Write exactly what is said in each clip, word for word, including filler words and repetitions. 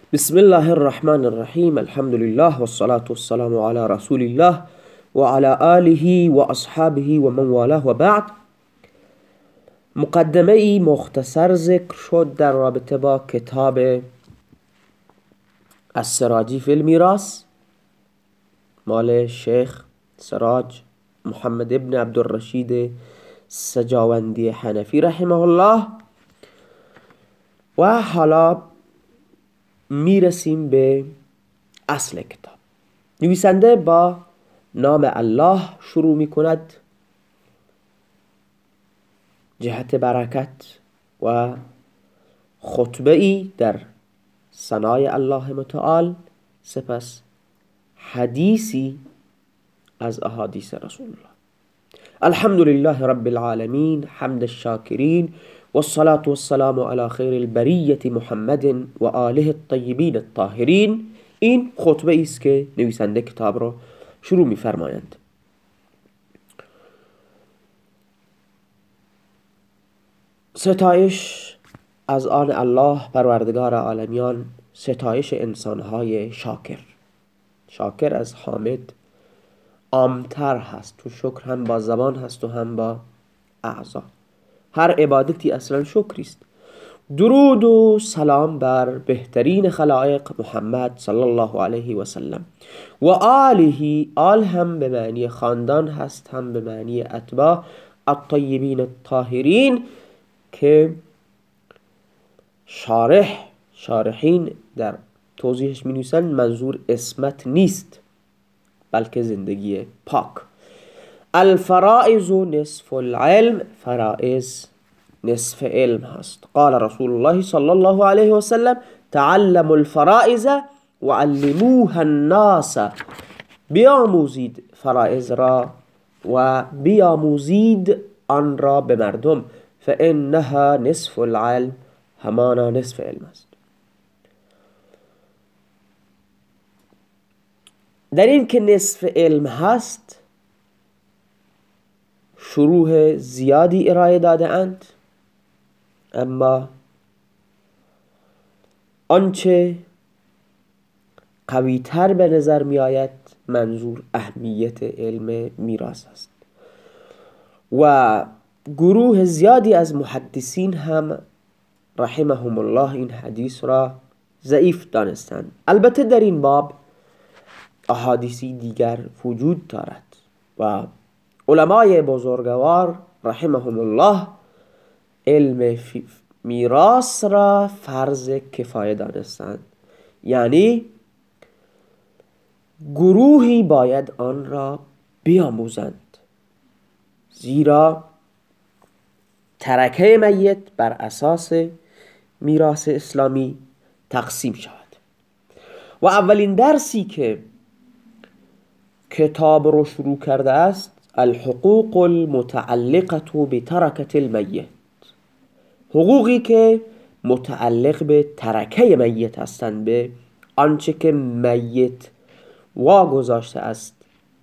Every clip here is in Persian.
بسم الله الرحمن الرحيم الحمد لله والصلاة والسلام على رسول الله وعلى آله وأصحابه ومن والاه وبعد. مقدمه ای مختصر ذکر شد در رابطه با کتاب السراجی فی المیراث مال شیخ سراج محمد ابن عبدالرشید سجاوندی حنفی رحمه الله. و حالا میرسیم به اصل کتاب. نویسنده با نام الله شروع می کند، جهت برکت و خطبه ای در ثنای الله متعال، سپس حدیثی از احادیث رسول الله. الحمد لله رب العالمین حمد الشاکرین والصلاة والسلام على خیر البریة محمد و آله الطیبین الطاهرین. این خطبه است که نویسنده کتاب را شروع می فرمایند. ستایش از آن الله پروردگار عالمیان، ستایش انسانهای شاکر. شاکر از حامد عامتر هست، تو شکر هم با زبان هست و هم با اعضا. هر عبادتی اصلا شکری است. درود و سلام بر بهترین خلائق محمد صلی الله علیه و سلم و آله. آل هم به معنی خاندان هست، هم به معنی اتباع الطیبین الطاهرین که شارح شارحین در توضیحش می نویسن منظور اسمت نیست بلکه زندگی پاک. الفرائض نصف العلم، فرائض نصف علم هست. قال رسول الله صلی الله علیه و سلم تعلموا الفرائض وعلموها الناس. بیاموزید فرائض را و بیاموزید آن را به مردم. فانها نصف العلم، همانا نصف علم است. در این که نصف علم هست شروح زیادی ارائه داده اند، اما آنچه قوی تر به نظر می آید منظور اهمیت علم میراث است. و گروه زیادی از محدثین هم رحمهم الله این حدیث را ضعیف دانستند. البته در این باب احادیثی دیگر وجود دارد و علمای بزرگوار رحمهم الله علم میراث را فرض کفایه دانستند، یعنی گروهی باید آن را بیاموزند، زیرا ترکه میت بر اساس میراث اسلامی تقسیم شود. و اولین درسی که کتاب رو شروع کرده است الحقوق المتعلقه بترکه المیت، حقوقی که متعلق به ترکه میت هستند، به آنچه که میت واگذاشته است.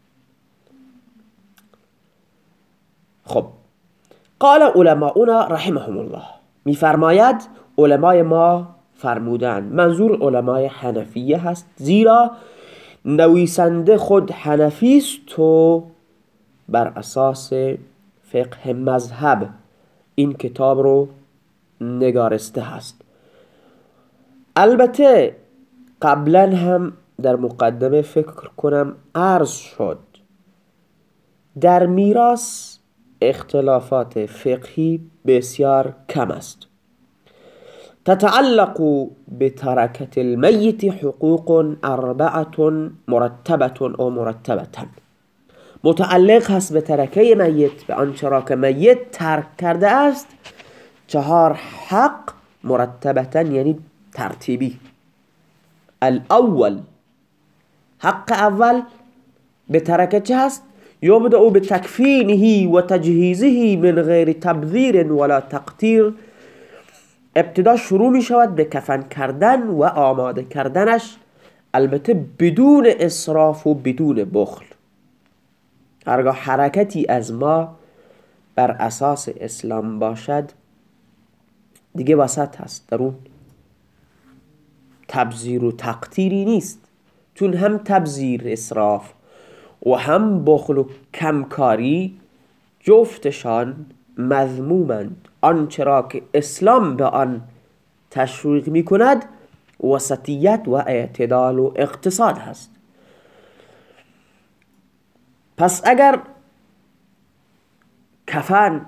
خب قال علماؤنا رحمهم الله، میفرماید علمای ما فرمودند، منظور علمای حنفیه هست، زیرا نویسنده خود حنفی است و بر اساس فقه مذهب این کتاب رو نگارسته هست. البته قبلا هم در مقدمه فکر کنم عرض شد در میراث اختلافات فقهی بسیار کم است. تتعلق بتركة الميت حقوق اربعه مرتبه او مرتبه، متعلق هست به ترکه میت، به آنچه را که میت ترک کرده است، چهار حق مرتبتا یعنی ترتیبی. الاول، حق اول به ترکه چه هست؟ یبدأ بتکفینه و تجهیزه من غیر تبذیر ولا تقتیر. ابتدا شروع می شود به کفن کردن و آماده کردنش، البته بدون اسراف و بدون بخل. هرگاه حرکتی از ما بر اساس اسلام باشد دیگه وسط هست، در اون تبذیر و تقتیری نیست، چون هم تبذیر اسراف و هم بخل و کمکاری جفتشان مذمومند. آنچه را که اسلام به آن تشویق می کند وسطیت و اعتدال و اقتصاد هست. پس اگر کفن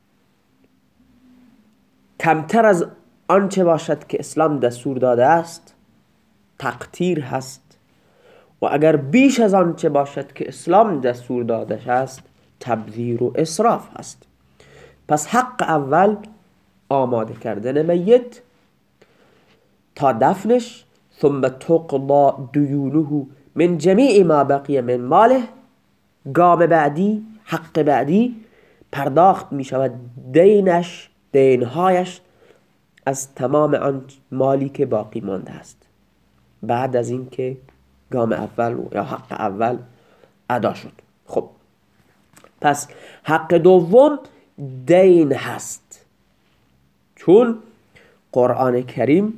کمتر از آنچه باشد که اسلام دستور داده است تقتیر هست، و اگر بیش از آنچه باشد که اسلام دستور داده است تبذیر و اسراف هست. پس حق اول آماده کردن میت تا دفنش، ثم تقضى دیونه من جمیع ما بقی من ماله. گام بعدی، حق بعدی، پرداخت می شود دینش، دینهایش از تمام آن مالی که باقی مانده است بعد از اینکه گام اول یا حق اول ادا شد. خب پس حق دوم دین هست، چون قرآن کریم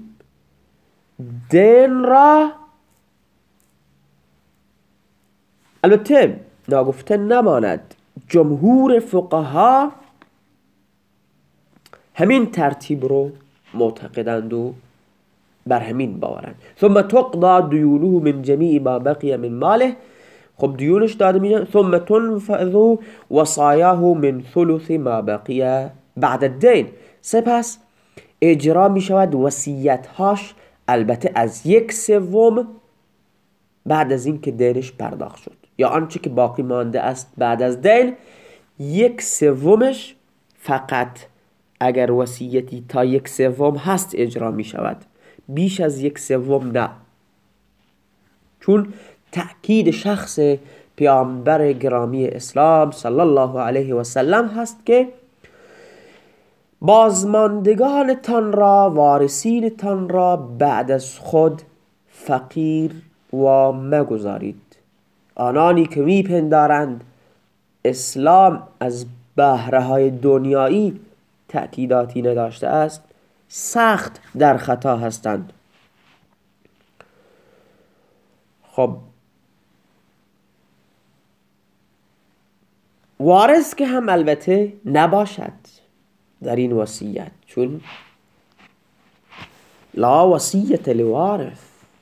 دین را البته ناگفته نماند، جمهور فقها همین ترتیب رو معتقدند و بر همین باورند. ثم تقضى دیونه من جمیع ما بقی من ماله. خب دیونش داده میشه. ثم تنفذ وصایاه من ثلث ما بقی بعد الدین. سپس اجرا می شود وصیت‌هاش، البته از یک سوم بعد از این که دینش پرداخت شد، یا آنچه که باقی مانده است بعد از دین یک سومش فقط اگر وصیتی تا یک سوم هست اجرا می شود، بیش از یک سوم نه، چون تأکید شخص پیامبر گرامی اسلام صلی الله علیه و سلم هست که بازماندگانتان را، وارثینتان را بعد از خود فقیر و مگذارید. آنانی که میپندارند اسلام از بهره های دنیایی تأکیداتی نداشته است سخت در خطا هستند. خب وارث که هم البته نباشد در این وصیت، چون لا وصیت لوارث،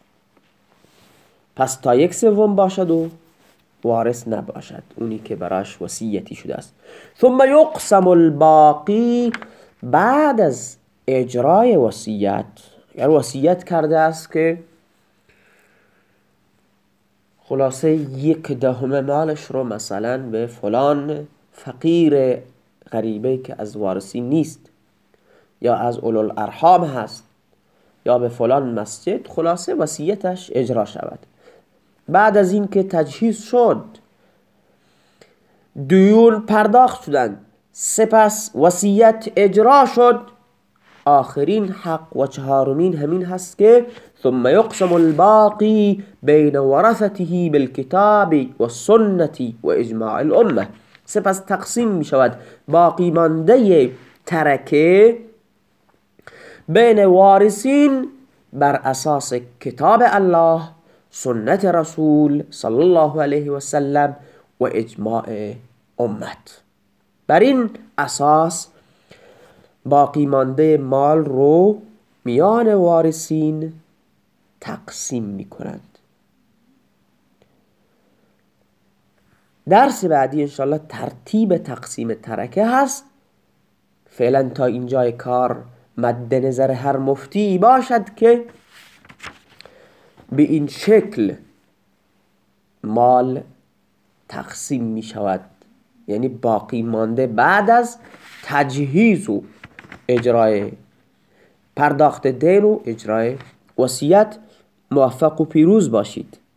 پس تا یک سوم باشد و وارث نباشد، اونی که براش وصیتی شده است. ثم یقسم الباقی. بعد از اجرای وصیت، اگر وصیت کرده است که خلاصه یک دهم مالش رو مثلا به فلان فقیر غریبه که از وارثین نیست یا از اولوالارحام هست یا به فلان مسجد، خلاصه وصیتش اجرا شود. بعد از این که تجهیز شد، دیون پرداخت شدند، سپس وصیت اجرا شد، آخرین حق و چهارمین همین هست که ثم یقسم الباقی بین ورثته بالکتاب و سنتی و اجماع الامه. سپس تقسیم می شود باقی مانده ترکه بین وارثین بر اساس کتاب الله، سنت رسول صلی الله علیه و سلم و اجماع امت. بر این اساس باقی مانده مال رو میان وارثین تقسیم می کنند. درس بعدی انشاءالله ترتیب تقسیم ترکه هست. فعلا تا اینجای کار مد نظر هر مفتی باشد که به این شکل مال تقسیم می شود، یعنی باقی مانده بعد از تجهیز و اجرای پرداخت دین و اجرای وصیت. موفق و پیروز باشید.